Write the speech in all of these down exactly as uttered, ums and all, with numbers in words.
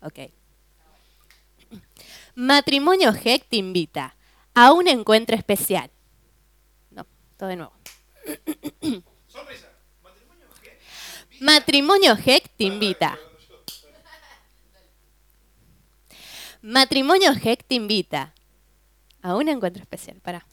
Ok. Matrimonio Heck te invita a un encuentro especial. No, todo de nuevo. Sonrisa. ¿Matrimonio qué? Matrimonio Heck te invita. Matrimonio Heck te invita a un encuentro especial. Pará.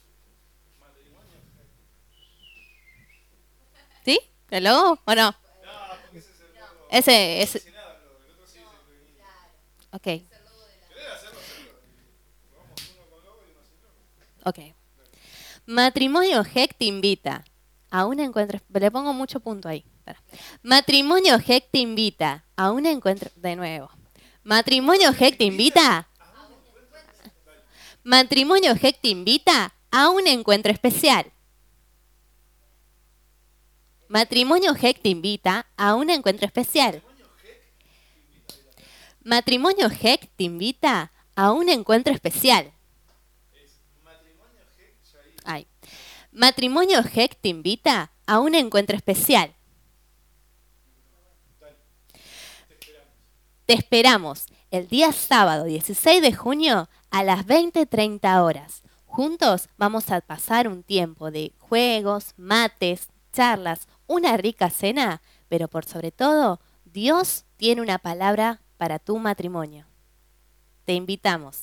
¿Sí? ¿El logo o no? No, porque ese es el logo. Ese, ese. No nada, el otro sí dice femenino. Ok, Debe hacerlo, hacerlo. Vamos uno con logo y uno sin logo. ok. Matrimonio Heck te invita a un encuentro. Le pongo mucho punto ahí. Pará. Matrimonio Heck te invita a un encuentro. De nuevo. Matrimonio Heck te invita. Matrimonio Heck te invita a un encuentro especial. Matrimonio Heck te invita a un encuentro especial. Matrimonio Heck te invita a un encuentro especial. Matrimonio G, ya ahí. Ay. Matrimonio Heck te invita a un encuentro especial. Dale. Te esperamos. Te esperamos el día sábado dieciséis de junio a las veinte treinta horas. Juntos vamos a pasar un tiempo de juegos, mates, charlas, una rica cena, pero por sobre todo, Dios tiene una palabra para tu matrimonio. Te invitamos.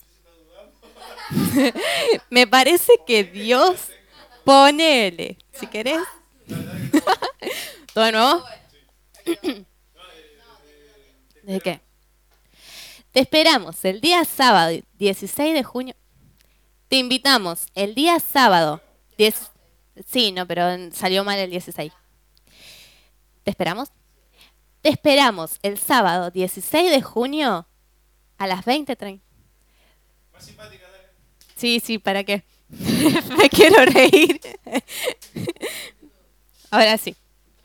Me parece que Dios, ponele, si querés. ¿Todo de nuevo? ¿De qué? Te esperamos el día sábado dieciséis de junio. Te invitamos el día sábado. diez Sí, no, pero salió mal el dieciséis. ¿Te esperamos? Te esperamos el sábado dieciséis de junio a las veinte treinta. Más simpática, dale. Sí, sí, ¿para qué? Me quiero reír. Ahora sí.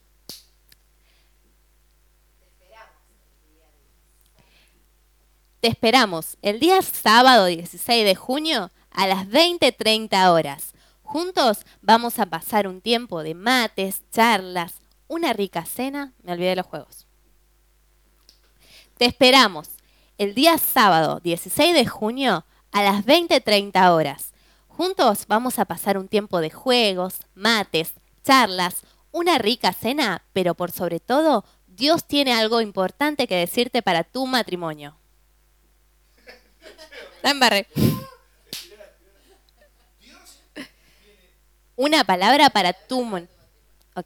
Te esperamos el día sábado dieciséis de junio a las veinte treinta horas. Juntos vamos a pasar un tiempo de mates, charlas, una rica cena. Me olvidé de los juegos. Te esperamos el día sábado dieciséis de junio a las veinte treinta horas. Juntos vamos a pasar un tiempo de juegos, mates, charlas, una rica cena, pero por sobre todo, Dios tiene algo importante que decirte para tu matrimonio. La embarré. Una palabra para tu... mon- Ok.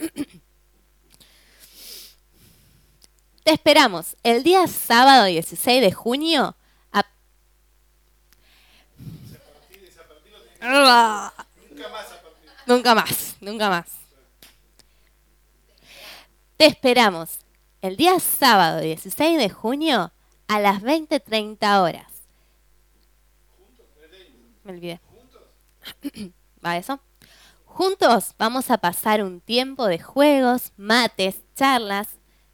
Te esperamos el día sábado dieciséis de junio a... Nunca más a partir. Nunca más, nunca más. Te esperamos el día sábado dieciséis de junio a las veinte treinta horas. Me olvidé. ¿Va eso? Juntos vamos a pasar un tiempo de juegos, mates, charlas.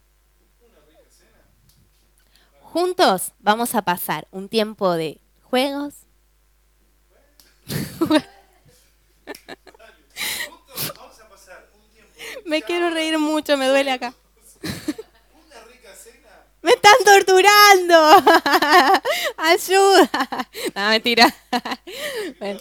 Juntos vamos a pasar un tiempo de juegos. Juntos vamos a pasar un tiempo. Me quiero reír mucho, me duele acá. Una rica cena. ¡Me están torturando! ¡Ayuda! No, mentira. Bueno.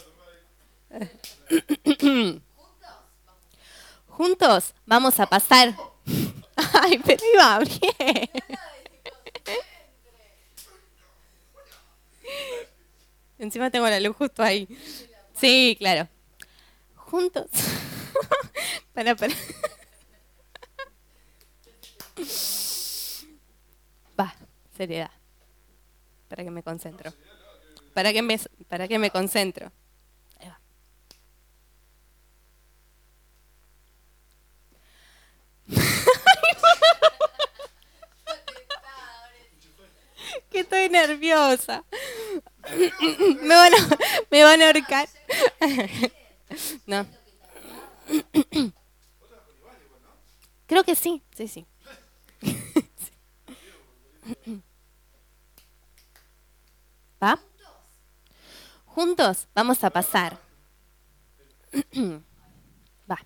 Juntos vamos a pasar... Ay, pero iba bien. Encima tengo la luz justo ahí. Sí, claro. Juntos. Para, para. Va, seriedad. Para que me concentro. Para que me, para que me concentro. Ahí va. Que estoy nerviosa. Me van a, me van a ahorcar. No. Creo que sí, sí, sí. ¿Va? Juntos vamos a pasar. Va.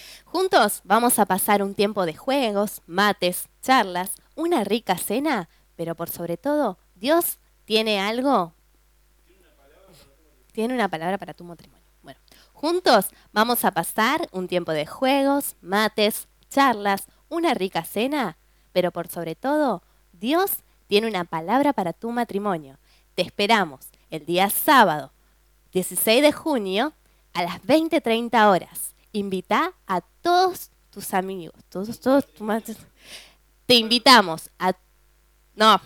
Juntos vamos a pasar un tiempo de juegos, mates, charlas, una rica cena, pero por sobre todo, Dios tiene algo, tiene una palabra para tu matrimonio. Bueno, juntos vamos a pasar un tiempo de juegos, mates, charlas, una rica cena, pero por sobre todo, Dios tiene una palabra para tu matrimonio. Te esperamos el día sábado, dieciséis de junio, a las veinte treinta horas. Invita a todos tus amigos, todos, todos tus mat- Te invitamos a... No.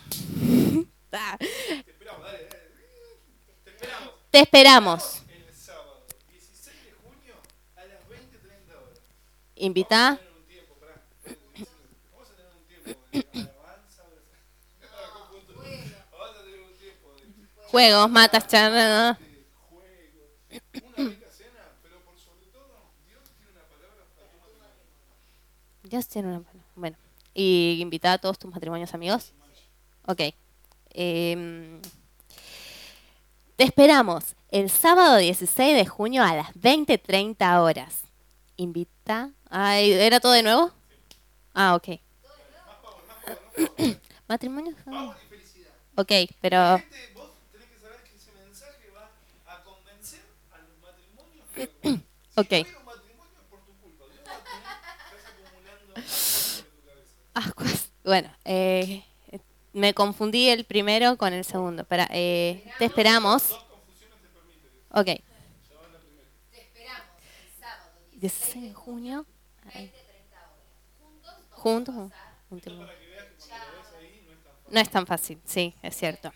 Te esperamos, dale, dale. Te esperamos. Te esperamos. El sábado, dieciséis de junio, a las veinte treinta horas. Invita. Vamos a tener un tiempo, pará. Vamos a tener un tiempo de alabanza. Ahora confundo. Vamos a tener un tiempo de Juegos, matas, charlas. ¿no? de juegos, una rica cena, pero por sobre todo, Dios tiene una palabra para tu matrimonio. Dios tiene una palabra. Bueno, y invita a todos tus matrimonios amigos. Ok. Eh, te esperamos el sábado dieciséis de junio a las veinte treinta horas. Invita. Ay, ¿era todo de nuevo? Ah, ok. Más power, más power, más power. Matrimonios. Power y felicidad. Ok, pero. Gente, vos tenés que saber que ese mensaje va a convencer a los matrimonios que si Ok. no hubiera un matrimonio es por tu culpa. Dios va a tener, estás acumulando cosas en tu cabeza. Ah, pues, bueno, eh, me confundí el primero con el segundo. Espera, eh, te esperamos. Dos confusiones te permiten. Ok. Ya va la primera. Te esperamos el sábado dieciséis de junio. Ahí. veinte treinta horas. Juntos Juntos. vamos a pasar un tiempo. Para que veas que cuando lo ves ahí no es tan fácil. No es tan fácil, sí, es cierto.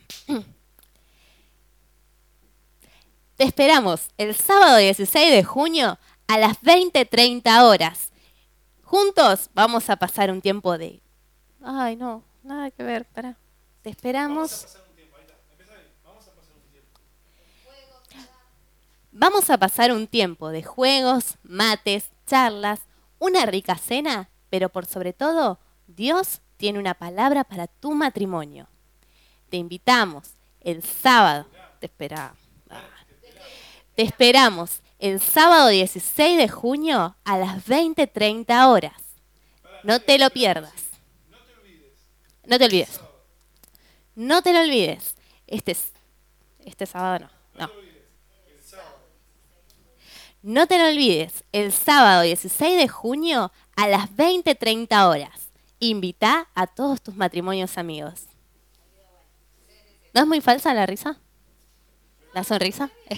Te esperamos el sábado dieciséis de junio a las veinte treinta horas. Juntos vamos a pasar un tiempo de... Ay, no, nada que ver, pará. Te Vamos a esperamos. pasar un tiempo. Ahí está. Empezá bien. Vamos a pasar un tiempo. Vamos a pasar un tiempo de juegos, mates, charlas, una rica cena, pero por sobre todo, Dios tiene una palabra para tu matrimonio. Te invitamos el sábado. Te esperamos. Ah. Te esperamos el sábado dieciséis de junio a las veinte treinta horas. No te lo pierdas. No te olvides. No te olvides. Sábado. No te lo olvides. Este, es- este sábado no. No. No te olvides. El sábado. No te lo olvides. El sábado dieciséis de junio a las veinte treinta horas. Invita a todos tus matrimonios amigos. ¿No es muy falsa la risa? ¿La sonrisa?